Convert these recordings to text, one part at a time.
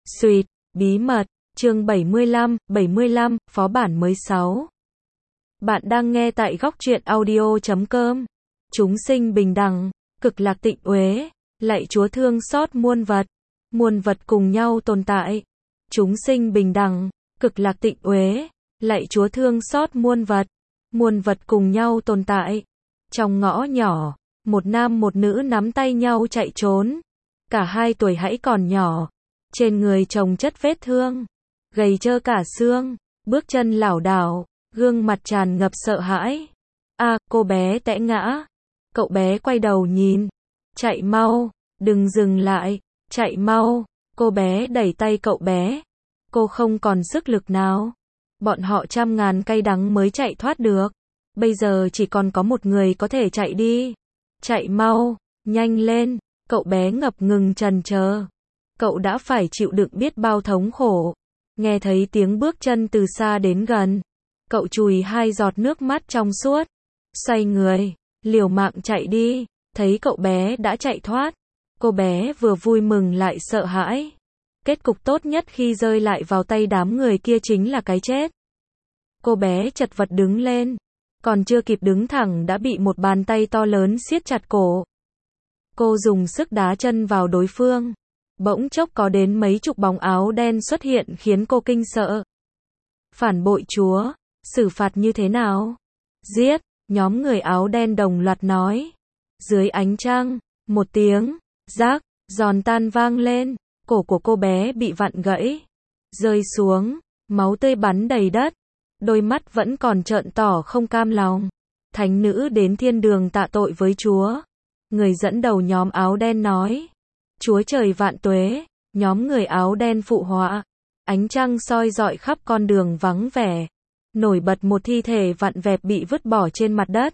Xuyệt, bí mật, chương 75, phó bản mới 6. Bạn đang nghe tại góc truyện audio.com. Chúng sinh bình đẳng, cực lạc tịnh uế, lạy Chúa thương xót muôn vật cùng nhau tồn tại. Chúng sinh bình đẳng, cực lạc tịnh uế, lạy Chúa thương xót muôn vật cùng nhau tồn tại. Trong ngõ nhỏ, một nam một nữ nắm tay nhau chạy trốn. Cả hai tuổi hãy còn nhỏ, trên người chồng chất vết thương, gầy trơ cả xương, bước chân lảo đảo, gương mặt tràn ngập sợ hãi. Cô bé té ngã. Cậu bé quay đầu nhìn. Chạy mau, đừng dừng lại, chạy mau. Cô bé đẩy tay cậu bé. Cô không còn sức lực nào. Bọn họ trăm ngàn cay đắng mới chạy thoát được. Bây giờ chỉ còn có một người có thể chạy đi. Chạy mau, nhanh lên. Cậu bé ngập ngừng trần chờ. Cậu đã phải chịu đựng biết bao thống khổ. Nghe thấy tiếng bước chân từ xa đến gần. Cậu chùi hai giọt nước mắt trong suốt. Xoay người, liều mạng chạy đi. Thấy cậu bé đã chạy thoát. Cô bé vừa vui mừng lại sợ hãi. Kết cục tốt nhất khi rơi lại vào tay đám người kia chính là cái chết. Cô bé chật vật đứng lên. Còn chưa kịp đứng thẳng đã bị một bàn tay to lớn siết chặt cổ. Cô dùng sức đá chân vào đối phương. Bỗng chốc có đến mấy chục bóng áo đen xuất hiện khiến cô kinh sợ. Phản bội Chúa, xử phạt như thế nào? Giết, nhóm người áo đen đồng loạt nói. Dưới ánh trăng, một tiếng, rác, giòn tan vang lên, cổ của cô bé bị vặn gãy. Rơi xuống, máu tươi bắn đầy đất. Đôi mắt vẫn còn trợn tỏ không cam lòng. Thánh nữ đến thiên đường tạ tội với Chúa. Người dẫn đầu nhóm áo đen nói. Chúa trời vạn tuế, nhóm người áo đen phụ họa. Ánh trăng soi rọi khắp con đường vắng vẻ. Nổi bật một thi thể vặn vẹo bị vứt bỏ trên mặt đất.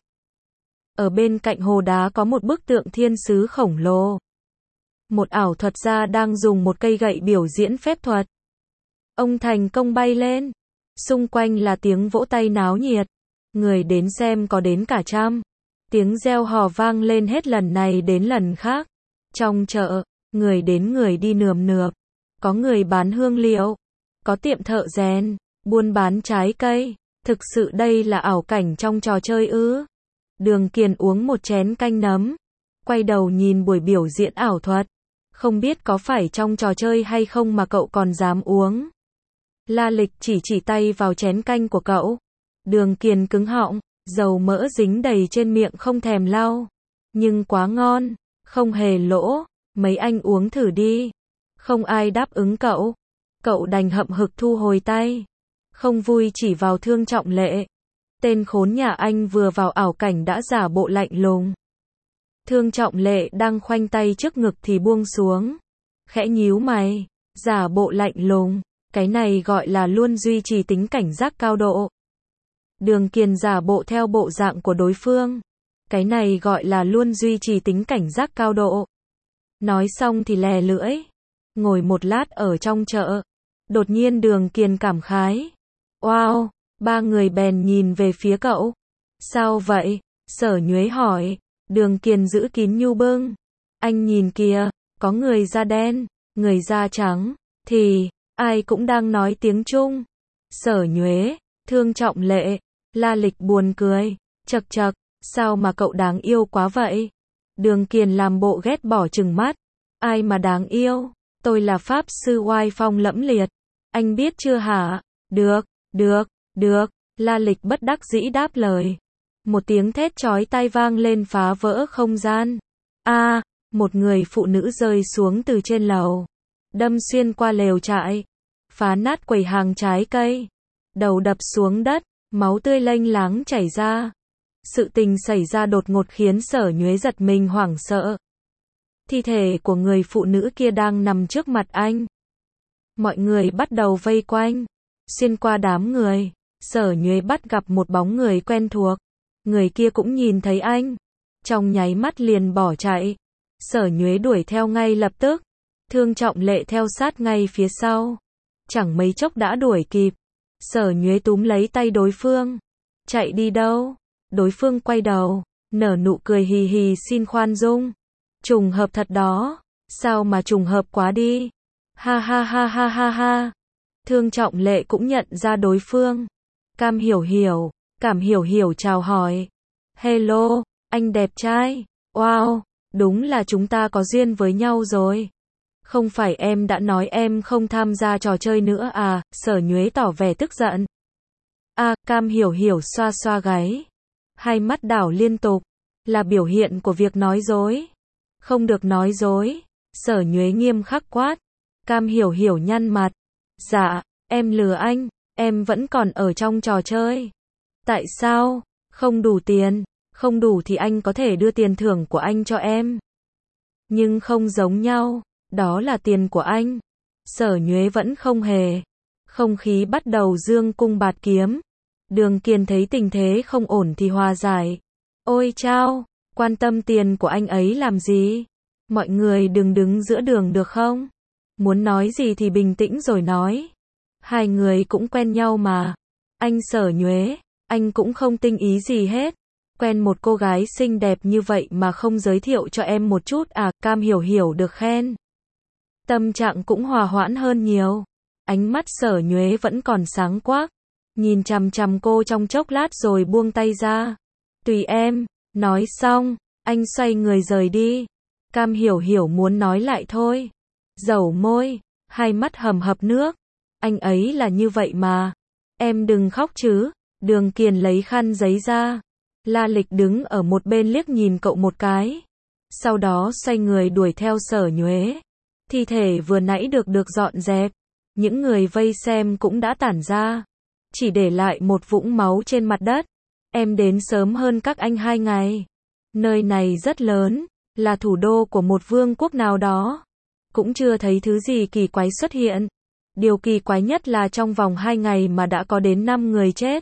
Ở bên cạnh hồ đá có một bức tượng thiên sứ khổng lồ. Một ảo thuật gia đang dùng một cây gậy biểu diễn phép thuật. Ông thành công bay lên. Xung quanh là tiếng vỗ tay náo nhiệt. Người đến xem có đến cả trăm. Tiếng reo hò vang lên hết lần này đến lần khác. Trong chợ, người đến người đi nườm nượp. Có người bán hương liệu. Có tiệm thợ rèn, buôn bán trái cây. Thực sự đây là ảo cảnh trong trò chơi ư? Đường Kiền uống một chén canh nấm. Quay đầu nhìn buổi biểu diễn ảo thuật. Không biết có phải trong trò chơi hay không mà cậu còn dám uống. La Lịch chỉ tay vào chén canh của cậu. Đường Kiền cứng họng, dầu mỡ dính đầy trên miệng không thèm lau. Nhưng quá ngon, không hề lỗ, mấy anh uống thử đi. Không ai đáp ứng cậu. Cậu đành hậm hực thu hồi tay. Không vui chỉ vào Thương Trọng Lệ. Tên khốn nhà anh vừa vào ảo cảnh đã giả bộ lạnh lùng. Thương Trọng Lệ đang khoanh tay trước ngực thì buông xuống. Khẽ nhíu mày, giả bộ lạnh lùng. Cái này gọi là luôn duy trì tính cảnh giác cao độ. Đường Kiền giả bộ theo bộ dạng của đối phương. Cái này gọi là luôn duy trì tính cảnh giác cao độ. Nói xong thì lè lưỡi. Ngồi một lát ở trong chợ. Đột nhiên Đường Kiền cảm khái. Wow, ba người bèn nhìn về phía cậu. Sao vậy? Sở Nhuế hỏi. Đường Kiền giữ kín nhu bưng. Anh nhìn kìa, có người da đen, người da trắng, thì ai cũng đang nói tiếng Trung. Sở Nhuế, Thương Trọng Lệ, La Lịch buồn cười. Chậc chậc, sao mà cậu đáng yêu quá vậy? Đường Kiền làm bộ ghét bỏ trừng mắt. Ai mà đáng yêu? Tôi là pháp sư oai phong lẫm liệt. Anh biết chưa hả? Được. La Lịch bất đắc dĩ đáp lời. Một tiếng thét chói tai vang lên phá vỡ không gian. Một người phụ nữ rơi xuống từ trên lầu. Đâm xuyên qua lều trại. Phá nát quầy hàng trái cây. Đầu đập xuống đất, máu tươi lênh láng chảy ra. Sự tình xảy ra đột ngột khiến Sở Nhuế giật mình hoảng sợ. Thi thể của người phụ nữ kia đang nằm trước mặt anh. Mọi người bắt đầu vây quanh. Xuyên qua đám người, Sở Nhuế bắt gặp một bóng người quen thuộc. Người kia cũng nhìn thấy anh. Trong nháy mắt liền bỏ chạy. Sở Nhuế đuổi theo ngay lập tức. Thương Trọng Lệ theo sát ngay phía sau. Chẳng mấy chốc đã đuổi kịp. Sở Nhuế túm lấy tay đối phương. Chạy đi đâu? Đối phương quay đầu, nở nụ cười hì hì xin khoan dung. Trùng hợp thật đó. Sao mà trùng hợp quá đi. Ha ha ha ha ha ha. Thương Trọng Lệ cũng nhận ra đối phương. Cam Hiểu Hiểu, Cảm Hiểu Hiểu chào hỏi. Hello, anh đẹp trai. Wow, đúng là chúng ta có duyên với nhau rồi. Không phải em đã nói em không tham gia trò chơi nữa à, Sở Nhuế tỏ vẻ tức giận. Cam Hiểu Hiểu xoa xoa gáy. Hai mắt đảo liên tục. Là biểu hiện của việc nói dối. Không được nói dối. Sở Nhuế nghiêm khắc quát. Cam Hiểu Hiểu nhăn mặt. Dạ, em lừa anh, em vẫn còn ở trong trò chơi. Tại sao? Không đủ tiền, không đủ thì anh có thể đưa tiền thưởng của anh cho em. Nhưng không giống nhau, đó là tiền của anh. Sở Nhuế vẫn không hề. Không khí bắt đầu dương cung bạt kiếm. Đường Kiền thấy tình thế không ổn thì hòa giải. Ôi chao, quan tâm tiền của anh ấy làm gì? Mọi người đừng đứng giữa đường được không? Muốn nói gì thì bình tĩnh rồi nói. Hai người cũng quen nhau mà. Anh Sở Nhuế, anh cũng không tinh ý gì hết. Quen một cô gái xinh đẹp như vậy mà không giới thiệu cho em một chút à, Cam Hiểu Hiểu được khen. Tâm trạng cũng hòa hoãn hơn nhiều. Ánh mắt Sở Nhuế vẫn còn sáng quắc. Nhìn chằm chằm cô trong chốc lát rồi buông tay ra. Tùy em, nói xong, anh xoay người rời đi. Cam Hiểu Hiểu muốn nói lại thôi. Dẩu môi, hai mắt hầm hập nước. Anh ấy là như vậy mà. Em đừng khóc chứ. Đường Kiền lấy khăn giấy ra. La Lịch đứng ở một bên liếc nhìn cậu một cái. Sau đó xoay người đuổi theo Sở Nhuế. Thi thể vừa nãy được dọn dẹp. Những người vây xem cũng đã tản ra. Chỉ để lại một vũng máu trên mặt đất. Em đến sớm hơn các anh 2 ngày. Nơi này rất lớn, là thủ đô của một vương quốc nào đó. Cũng chưa thấy thứ gì kỳ quái xuất hiện. Điều kỳ quái nhất là trong vòng 2 ngày mà đã có đến 5 người chết.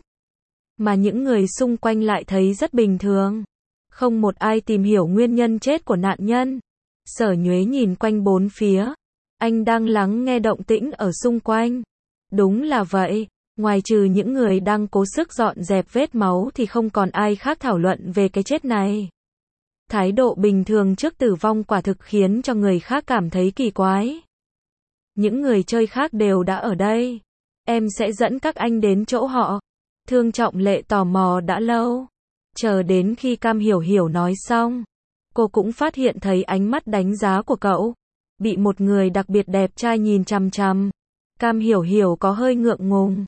Mà những người xung quanh lại thấy rất bình thường. Không một ai tìm hiểu nguyên nhân chết của nạn nhân. Sở Nhuế nhìn quanh bốn phía. Anh đang lắng nghe động tĩnh ở xung quanh. Đúng là vậy. Ngoài trừ những người đang cố sức dọn dẹp vết máu thì không còn ai khác thảo luận về cái chết này. Thái độ bình thường trước tử vong quả thực khiến cho người khác cảm thấy kỳ quái. Những người chơi khác đều đã ở đây. Em sẽ dẫn các anh đến chỗ họ. Thương Trọng Lệ tò mò đã lâu. Chờ đến khi Cam Hiểu Hiểu nói xong. Cô cũng phát hiện thấy ánh mắt đánh giá của cậu. Bị một người đặc biệt đẹp trai nhìn chằm chằm. Cam Hiểu Hiểu có hơi ngượng ngùng.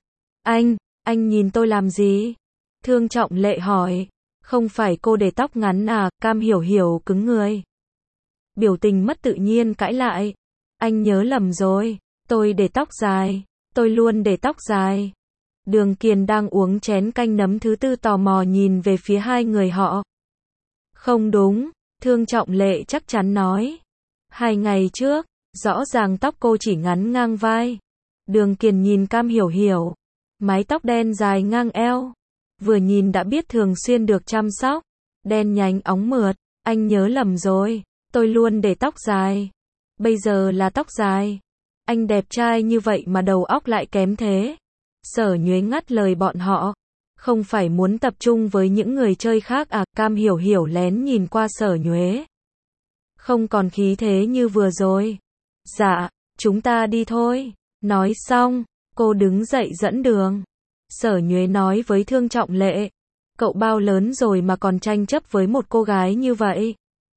Anh nhìn tôi làm gì? Thương Trọng Lệ hỏi. Không phải cô để tóc ngắn à? Cam Hiểu Hiểu cứng người. Biểu tình mất tự nhiên cãi lại. Anh nhớ lầm rồi. Tôi để tóc dài. Tôi luôn để tóc dài. Đường Kiền đang uống chén canh nấm thứ tư tò mò nhìn về phía hai người họ. Không đúng. Thương Trọng Lệ chắc chắn nói. 2 ngày trước, rõ ràng tóc cô chỉ ngắn ngang vai. Đường Kiền nhìn Cam Hiểu Hiểu. Mái tóc đen dài ngang eo. Vừa nhìn đã biết thường xuyên được chăm sóc. Đen nhánh óng mượt. Anh nhớ lầm rồi. Tôi luôn để tóc dài. Bây giờ là tóc dài. Anh đẹp trai như vậy mà đầu óc lại kém thế. Sở Nhuế ngắt lời bọn họ. Không phải muốn tập trung với những người chơi khác à? Cam Hiểu Hiểu lén nhìn qua Sở Nhuế. Không còn khí thế như vừa rồi. Dạ, chúng ta đi thôi. Nói xong, cô đứng dậy dẫn đường. Sở Nhuế nói với Thương Trọng Lệ. Cậu bao lớn rồi mà còn tranh chấp với một cô gái như vậy?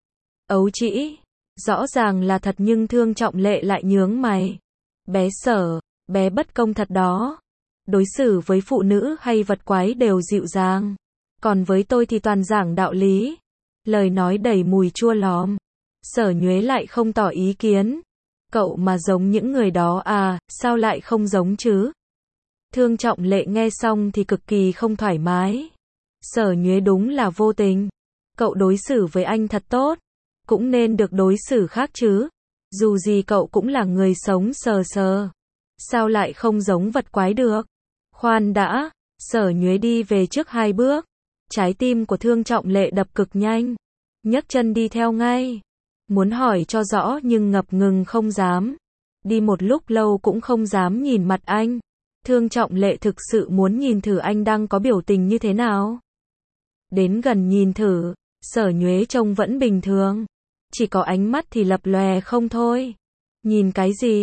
Ấu trĩ. Rõ ràng là thật nhưng Thương Trọng Lệ lại nhướng mày. Bé Sở, bé bất công thật đó. Đối xử với phụ nữ hay vật quái đều dịu dàng. Còn với tôi thì toàn giảng đạo lý. Lời nói đầy mùi chua lòm. Sở Nhuế lại không tỏ ý kiến. Cậu mà giống những người đó à, sao lại không giống chứ? Thương Trọng Lệ nghe xong thì cực kỳ không thoải mái. Sở Nhuế đúng là vô tình. Cậu đối xử với anh thật tốt. Cũng nên được đối xử khác chứ. Dù gì cậu cũng là người sống sờ sờ. Sao lại không giống vật quái được? Khoan đã. Sở Nhuế đi về trước 2 bước. Trái tim của Thương Trọng Lệ đập cực nhanh. Nhấc chân đi theo ngay. Muốn hỏi cho rõ nhưng ngập ngừng không dám. Đi một lúc lâu cũng không dám nhìn mặt anh. Thương Trọng Lệ thực sự muốn nhìn thử anh đang có biểu tình như thế nào. Đến gần nhìn thử, Sở Nhuế trông vẫn bình thường. Chỉ có ánh mắt thì lập lòe không thôi. Nhìn cái gì?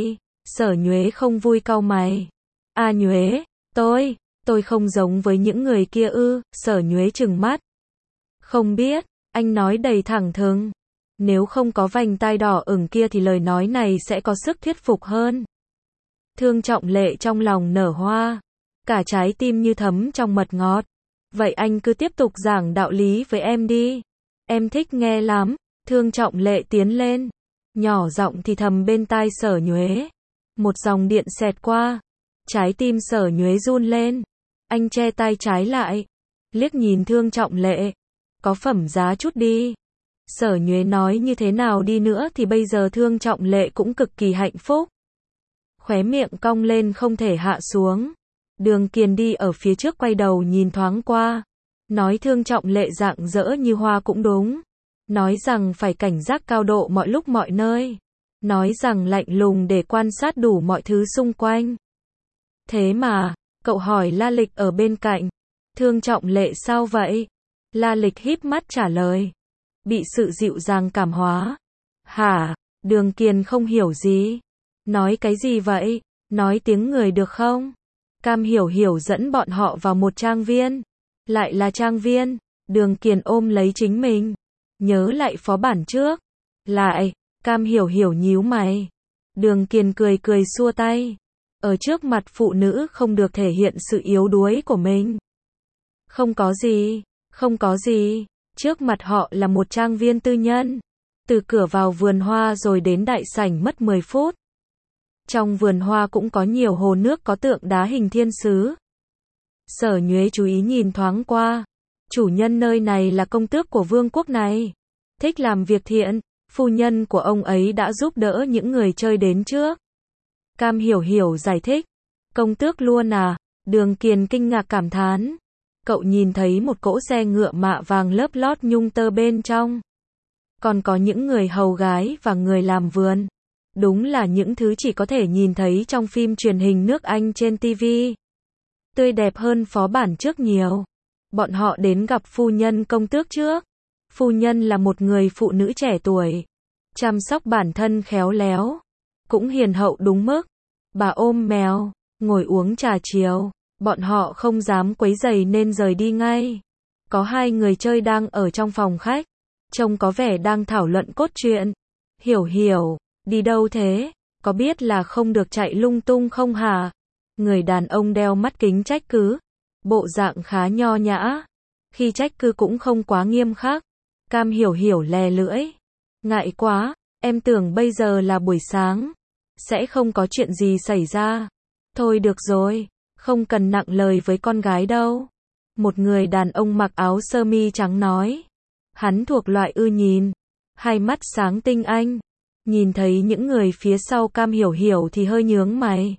Sở Nhuế không vui cau mày. A Nhuế, tôi không giống với những người kia ư? Sở Nhuế trừng mắt. Không biết, anh nói đầy thẳng thừng. Nếu không có vành tai đỏ ửng kia thì lời nói này sẽ có sức thuyết phục hơn. Thương Trọng Lệ trong lòng nở hoa, cả trái tim như thấm trong mật ngọt. Vậy anh cứ tiếp tục giảng đạo lý với em đi. Em thích nghe lắm. Thương Trọng Lệ tiến lên, nhỏ giọng thì thầm bên tai Sở Nhuế. Một dòng điện xẹt qua, trái tim Sở Nhuế run lên. Anh che tay trái lại, liếc nhìn Thương Trọng Lệ. Có phẩm giá chút đi. Sở Nhuế nói như thế nào đi nữa thì bây giờ Thương Trọng Lệ cũng cực kỳ hạnh phúc. Khóe miệng cong lên không thể hạ xuống. Đường Kiền đi ở phía trước quay đầu nhìn thoáng qua. Nói Thương Trọng Lệ rạng rỡ như hoa cũng đúng. Nói rằng phải cảnh giác cao độ mọi lúc mọi nơi. Nói rằng lạnh lùng để quan sát đủ mọi thứ xung quanh. Thế mà, cậu hỏi La Lịch ở bên cạnh. Thương Trọng Lệ sao vậy? La Lịch híp mắt trả lời. Bị sự dịu dàng cảm hóa. Hả? Đường Kiền không hiểu gì. Nói cái gì vậy? Nói tiếng người được không? Cam Hiểu Hiểu dẫn bọn họ vào một trang viên. Lại là trang viên. Đường Kiền ôm lấy chính mình. Nhớ lại phó bản trước. Lại. Cam Hiểu Hiểu nhíu mày. Đường Kiền cười cười xua tay. Ở trước mặt phụ nữ không được thể hiện sự yếu đuối của mình. Không có gì. Không có gì. Trước mặt họ là một trang viên tư nhân. Từ cửa vào vườn hoa rồi đến đại sảnh mất 10 phút. Trong vườn hoa cũng có nhiều hồ nước có tượng đá hình thiên sứ. Sở Nhuế chú ý nhìn thoáng qua. Chủ nhân nơi này là công tước của vương quốc này. Thích làm việc thiện. Phu nhân của ông ấy đã giúp đỡ những người chơi đến trước. Cam Hiểu Hiểu giải thích. Công tước luôn à? Đường Kiền kinh ngạc cảm thán. Cậu nhìn thấy một cỗ xe ngựa mạ vàng lớp lót nhung tơ bên trong. Còn có những người hầu gái và người làm vườn. Đúng là những thứ chỉ có thể nhìn thấy trong phim truyền hình nước Anh trên TV. Tươi đẹp hơn phó bản trước nhiều. Bọn họ đến gặp phu nhân công tước trước. Phu nhân là một người phụ nữ trẻ tuổi. Chăm sóc bản thân khéo léo. Cũng hiền hậu đúng mức. Bà ôm mèo, ngồi uống trà chiều. Bọn họ không dám quấy rầy nên rời đi ngay. Có hai người chơi đang ở trong phòng khách. Trông có vẻ đang thảo luận cốt truyện. Hiểu Hiểu, đi đâu thế? Có biết là không được chạy lung tung không hả? Người đàn ông đeo mắt kính trách cứ. Bộ dạng khá nho nhã. Khi trách cứ cũng không quá nghiêm khắc. Cam Hiểu Hiểu lè lưỡi. Ngại quá, em tưởng bây giờ là buổi sáng. Sẽ không có chuyện gì xảy ra. Thôi được rồi, không cần nặng lời với con gái đâu. Một người đàn ông mặc áo sơ mi trắng nói. Hắn thuộc loại ưa nhìn. Hai mắt sáng tinh anh. Nhìn thấy những người phía sau Cam Hiểu Hiểu thì hơi nhướng mày.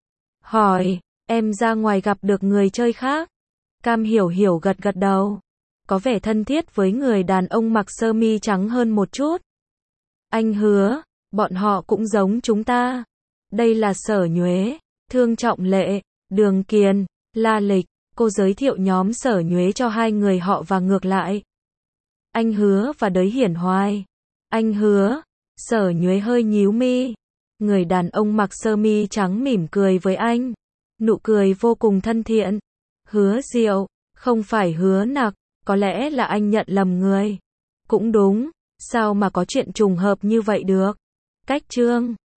Hỏi, em ra ngoài gặp được người chơi khác? Cam Hiểu Hiểu gật gật đầu. Có vẻ thân thiết với người đàn ông mặc sơ mi trắng hơn một chút. Anh hứa, bọn họ cũng giống chúng ta. Đây là Sở Nhuế, Thương Trọng Lệ, Đường Kiền, La Lịch. Cô giới thiệu nhóm Sở Nhuế cho hai người họ và ngược lại. Anh Hứa và Đới Hiển Hoài. Anh Hứa. Sở Nhuế hơi nhíu mi. Người đàn ông mặc sơ mi trắng mỉm cười với anh. Nụ cười vô cùng thân thiện. Hứa Diệu, không phải Hứa Nặc, có lẽ là anh nhận lầm người. Cũng đúng, sao mà có chuyện trùng hợp như vậy được. Cách chương